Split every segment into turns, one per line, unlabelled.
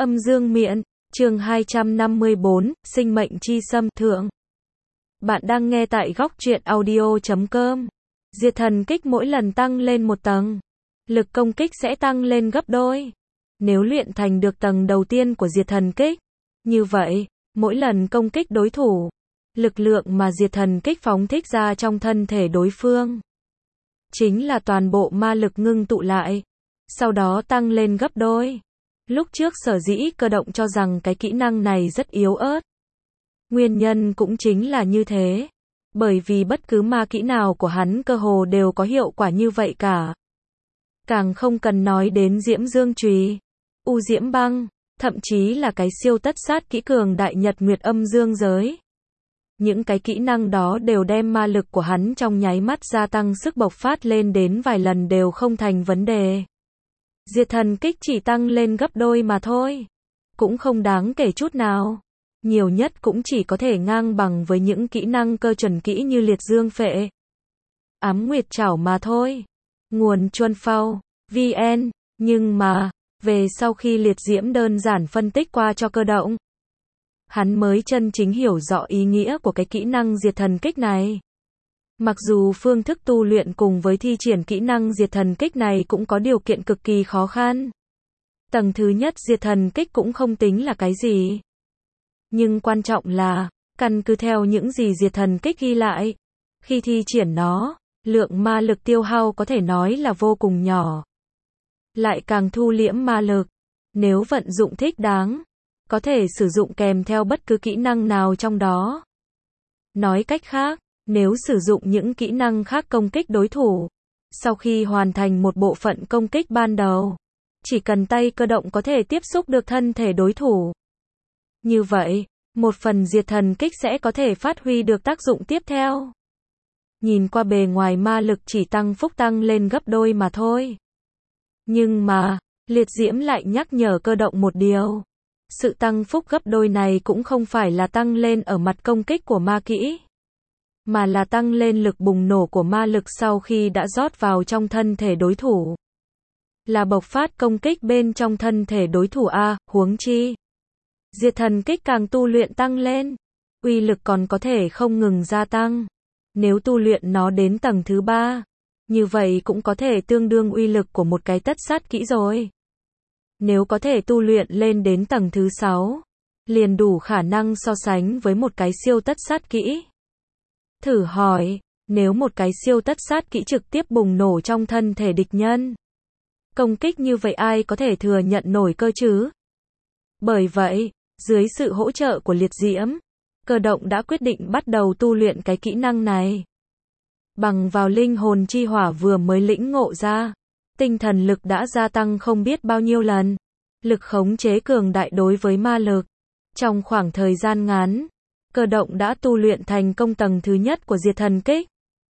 Âm dương miện, chương 254, sinh mệnh chi xâm thượng. Bạn đang nghe tại góc truyện audio.com. Diệt thần kích mỗi lần tăng lên một tầng, lực công kích sẽ tăng lên gấp đôi. Nếu luyện thành được tầng đầu tiên của diệt thần kích, như vậy, mỗi lần công kích đối thủ, lực lượng mà diệt thần kích phóng thích ra trong thân thể đối phương chính là toàn bộ ma lực ngưng tụ lại, sau đó tăng lên gấp đôi. Lúc trước sở dĩ Cơ Động cho rằng cái kỹ năng này rất yếu ớt. Nguyên nhân cũng chính là như thế. Bởi vì bất cứ ma kỹ nào của hắn cơ hồ đều có hiệu quả như vậy cả. Càng không cần nói đến Diễm Dương Chùy, U Diễm Băng, thậm chí là cái siêu tất sát kỹ cường đại Nhật Nguyệt Âm Dương Giới. Những cái kỹ năng đó đều đem ma lực của hắn trong nháy mắt gia tăng sức bộc phát lên đến vài lần đều không thành vấn đề. Diệt thần kích chỉ tăng lên gấp đôi mà thôi. Cũng không đáng kể chút nào. Nhiều nhất cũng chỉ có thể ngang bằng với những kỹ năng cơ chuẩn kỹ như liệt dương phệ, ám nguyệt trảo mà thôi. Nguồn Chuân Phao, VN. Nhưng mà, về sau khi liệt diễm đơn giản phân tích qua cho Cơ Động, hắn mới chân chính hiểu rõ ý nghĩa của cái kỹ năng diệt thần kích này. Mặc dù phương thức tu luyện cùng với thi triển kỹ năng diệt thần kích này cũng có điều kiện cực kỳ khó khăn. Tầng thứ nhất diệt thần kích cũng không tính là cái gì. Nhưng quan trọng là, căn cứ theo những gì diệt thần kích ghi lại, khi thi triển nó, lượng ma lực tiêu hao có thể nói là vô cùng nhỏ. Lại càng thu liễm ma lực, nếu vận dụng thích đáng, có thể sử dụng kèm theo bất cứ kỹ năng nào trong đó. Nói cách khác, nếu sử dụng những kỹ năng khác công kích đối thủ, sau khi hoàn thành một bộ phận công kích ban đầu, chỉ cần tay Cơ Động có thể tiếp xúc được thân thể đối thủ. Như vậy, một phần diệt thần kích sẽ có thể phát huy được tác dụng tiếp theo. Nhìn qua bề ngoài ma lực chỉ tăng phúc tăng lên gấp đôi mà thôi. Nhưng mà, liệt diễm lại nhắc nhở Cơ Động một điều. Sự tăng phúc gấp đôi này cũng không phải là tăng lên ở mặt công kích của ma kỹ, mà là tăng lên lực bùng nổ của ma lực sau khi đã rót vào trong thân thể đối thủ. Là bộc phát công kích bên trong thân thể đối thủ huống chi. Diệt thần kích càng tu luyện tăng lên, uy lực còn có thể không ngừng gia tăng. Nếu tu luyện nó đến tầng thứ 3, như vậy cũng có thể tương đương uy lực của một cái tất sát kỹ rồi. Nếu có thể tu luyện lên đến tầng thứ 6, liền đủ khả năng so sánh với một cái siêu tất sát kỹ. Thử hỏi, nếu một cái siêu tất sát kỹ trực tiếp bùng nổ trong thân thể địch nhân, công kích như vậy ai có thể thừa nhận nổi cơ chứ? Bởi vậy, dưới sự hỗ trợ của liệt diễm, Cơ Động đã quyết định bắt đầu tu luyện cái kỹ năng này. Bằng vào linh hồn chi hỏa vừa mới lĩnh ngộ ra, tinh thần lực đã gia tăng không biết bao nhiêu lần, lực khống chế cường đại đối với ma lực. Trong khoảng thời gian ngắn, Cơ Động đã tu luyện thành công tầng thứ nhất của diệt thần kích.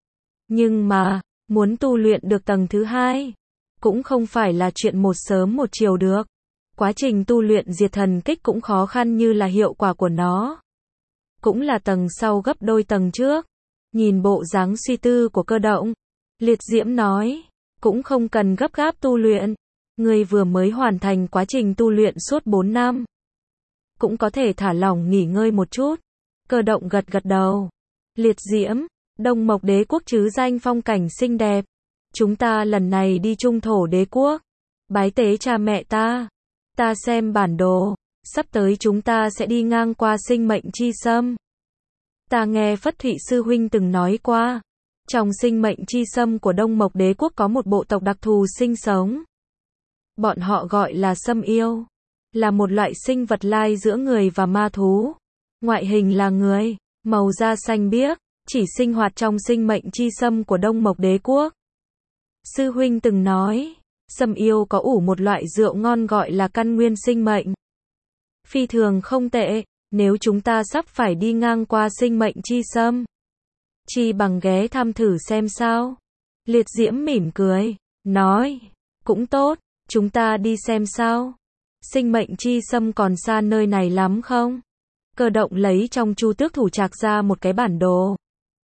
Nhưng mà, muốn tu luyện được tầng thứ 2, cũng không phải là chuyện một sớm một chiều được. Quá trình tu luyện diệt thần kích cũng khó khăn như là hiệu quả của nó. Cũng là tầng sau gấp đôi tầng trước. Nhìn bộ dáng suy tư của Cơ Động, liệt diễm nói, cũng không cần gấp gáp tu luyện. Ngươi vừa mới hoàn thành quá trình tu luyện suốt 4 năm. Cũng có thể thả lỏng nghỉ ngơi một chút. Cơ Động gật gật đầu. Liệt diễm, Đông Mộc Đế quốc chứ danh phong cảnh xinh đẹp. Chúng ta lần này đi Trung Thổ Đế quốc, bái tế cha mẹ ta. Ta xem bản đồ, sắp tới chúng ta sẽ đi ngang qua sinh mệnh chi xâm. Ta nghe Phất Thụy Sư Huynh từng nói qua, trong sinh mệnh chi xâm của Đông Mộc Đế quốc có một bộ tộc đặc thù sinh sống. Bọn họ gọi là Sâm Yêu, là một loại sinh vật lai giữa người và ma thú. Ngoại hình là người, màu da xanh biếc, chỉ sinh hoạt trong sinh mệnh chi xâm của Đông Mộc Đế quốc. Sư Huynh từng nói, Sâm Yêu có ủ một loại rượu ngon gọi là căn nguyên sinh mệnh. Phi thường không tệ, nếu chúng ta sắp phải đi ngang qua sinh mệnh chi xâm, chi bằng ghé thăm thử xem sao. Liệt diễm mỉm cười, nói, cũng tốt, chúng ta đi xem sao. Sinh mệnh chi xâm còn xa nơi này lắm không? Cơ Động lấy trong Chu Tước Thủ Trạc ra một cái bản đồ.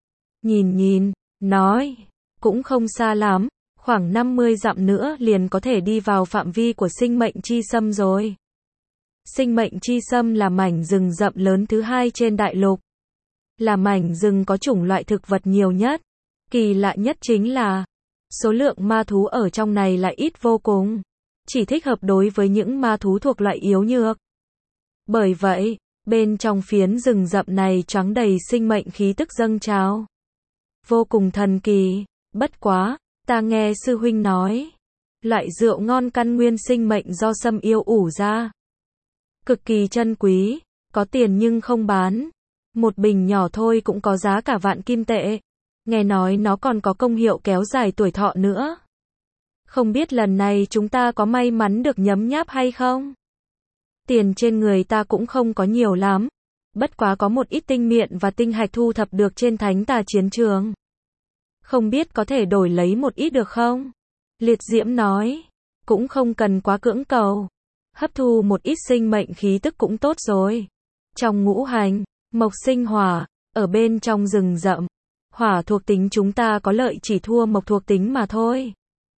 Nhìn, nói, cũng không xa lắm, khoảng 50 dặm nữa liền có thể đi vào phạm vi của sinh mệnh chi xâm rồi. Sinh mệnh chi sâm là mảnh rừng rậm lớn thứ hai trên đại lục. Là mảnh rừng có chủng loại thực vật nhiều nhất. Kỳ lạ nhất chính là số lượng ma thú ở trong này lại ít vô cùng. Chỉ thích hợp đối với những ma thú thuộc loại yếu nhược. Bởi vậy, bên trong phiến rừng rậm này choáng đầy sinh mệnh khí tức dâng trào. Vô cùng thần kỳ. Bất quá, ta nghe sư huynh nói, loại rượu ngon căn nguyên sinh mệnh do sâm yêu ủ ra. Cực kỳ chân quý, có tiền nhưng không bán. Một bình nhỏ thôi cũng có giá cả vạn kim tệ. Nghe nói nó còn có công hiệu kéo dài tuổi thọ nữa. Không biết lần này chúng ta có may mắn được nhấm nháp hay không? Tiền trên người ta cũng không có nhiều lắm. Bất quá có một ít tinh miện và tinh hạch thu thập được trên thánh tà chiến trường. Không biết có thể đổi lấy một ít được không? Liệt Diễm nói. Cũng không cần quá cưỡng cầu. Hấp thu một ít sinh mệnh khí tức cũng tốt rồi. Trong ngũ hành, mộc sinh hỏa, ở bên trong rừng rậm. Hỏa thuộc tính chúng ta có lợi chỉ thua mộc thuộc tính mà thôi.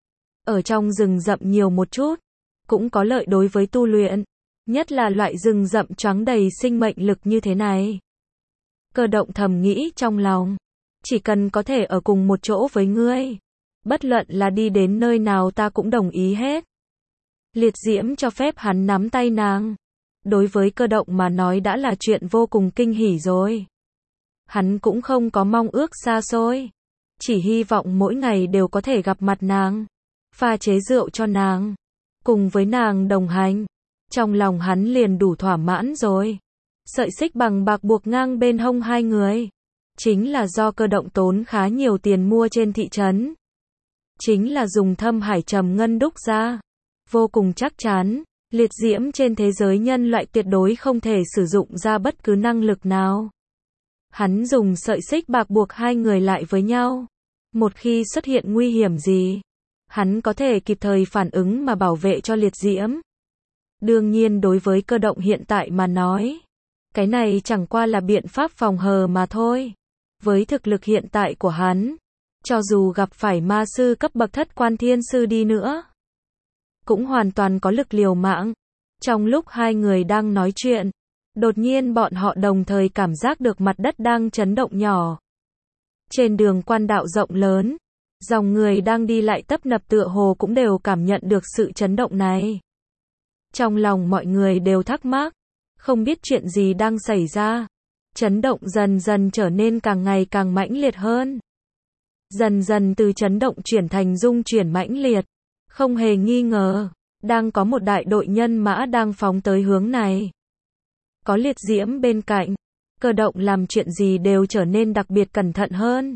Ở trong rừng rậm nhiều một chút, cũng có lợi đối với tu luyện. Nhất là loại rừng rậm choáng đầy sinh mệnh lực như thế này. Cơ động thầm nghĩ trong lòng. Chỉ cần có thể ở cùng một chỗ với ngươi. Bất luận là đi đến nơi nào ta cũng đồng ý hết. Liệt Diễm cho phép hắn nắm tay nàng. Đối với cơ động mà nói đã là chuyện vô cùng kinh hỉ rồi. Hắn cũng không có mong ước xa xôi. Chỉ hy vọng mỗi ngày đều có thể gặp mặt nàng. Pha chế rượu cho nàng. Cùng với nàng đồng hành. Trong lòng hắn liền đủ thỏa mãn rồi. Sợi xích bằng bạc buộc ngang bên hông hai người. Chính là do cơ động tốn khá nhiều tiền mua trên thị trấn. Chính là dùng thâm hải trầm ngân đúc ra. Vô cùng chắc chắn, Liệt Diễm trên thế giới nhân loại tuyệt đối không thể sử dụng ra bất cứ năng lực nào. Hắn dùng sợi xích bạc buộc hai người lại với nhau. Một khi xuất hiện nguy hiểm gì, hắn có thể kịp thời phản ứng mà bảo vệ cho Liệt Diễm. Đương nhiên đối với cơ động hiện tại mà nói, cái này chẳng qua là biện pháp phòng hờ mà thôi. Với thực lực hiện tại của hắn, cho dù gặp phải ma sư cấp bậc thất quan thiên sư đi nữa, cũng hoàn toàn có lực liều mạng. Trong lúc hai người đang nói chuyện, đột nhiên bọn họ đồng thời cảm giác được mặt đất đang chấn động nhỏ. Trên đường quan đạo rộng lớn, dòng người đang đi lại tấp nập tựa hồ cũng đều cảm nhận được sự chấn động này. Trong lòng mọi người đều thắc mắc, không biết chuyện gì đang xảy ra. Chấn động dần dần trở nên càng ngày càng mãnh liệt hơn. Dần dần từ chấn động chuyển thành rung chuyển mãnh liệt. Không hề nghi ngờ, đang có một đại đội nhân mã đang phóng tới hướng này. Có Liệt Diễm bên cạnh, cơ động làm chuyện gì đều trở nên đặc biệt cẩn thận hơn.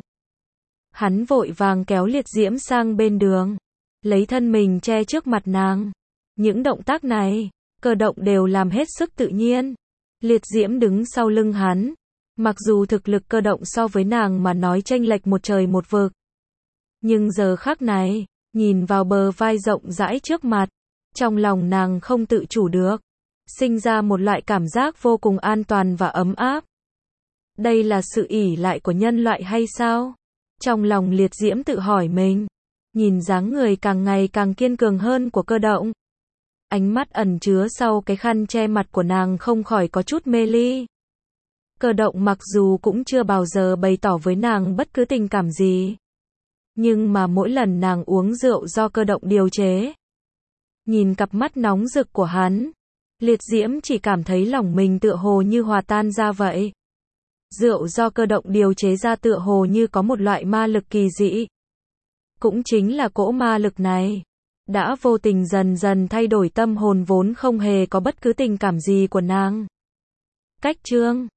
Hắn vội vàng kéo Liệt Diễm sang bên đường, lấy thân mình che trước mặt nàng. Những động tác này, cơ động đều làm hết sức tự nhiên. Liệt Diễm đứng sau lưng hắn. Mặc dù thực lực cơ động so với nàng mà nói chênh lệch một trời một vực. Nhưng giờ khắc này, nhìn vào bờ vai rộng rãi trước mặt, trong lòng nàng không tự chủ được. Sinh ra một loại cảm giác vô cùng an toàn và ấm áp. Đây là sự ỷ lại của nhân loại hay sao? Trong lòng Liệt Diễm tự hỏi mình. Nhìn dáng người càng ngày càng kiên cường hơn của cơ động. Ánh mắt ẩn chứa sau cái khăn che mặt của nàng không khỏi có chút mê ly. Cơ động mặc dù cũng chưa bao giờ bày tỏ với nàng bất cứ tình cảm gì. Nhưng mà mỗi lần nàng uống rượu do cơ động điều chế. Nhìn cặp mắt nóng rực của hắn, Liệt Diễm chỉ cảm thấy lòng mình tựa hồ như hòa tan ra vậy. Rượu do cơ động điều chế ra tựa hồ như có một loại ma lực kỳ dị. Cũng chính là cỗ ma lực này, đã vô tình dần dần thay đổi tâm hồn vốn không hề có bất cứ tình cảm gì của nàng. Cách chương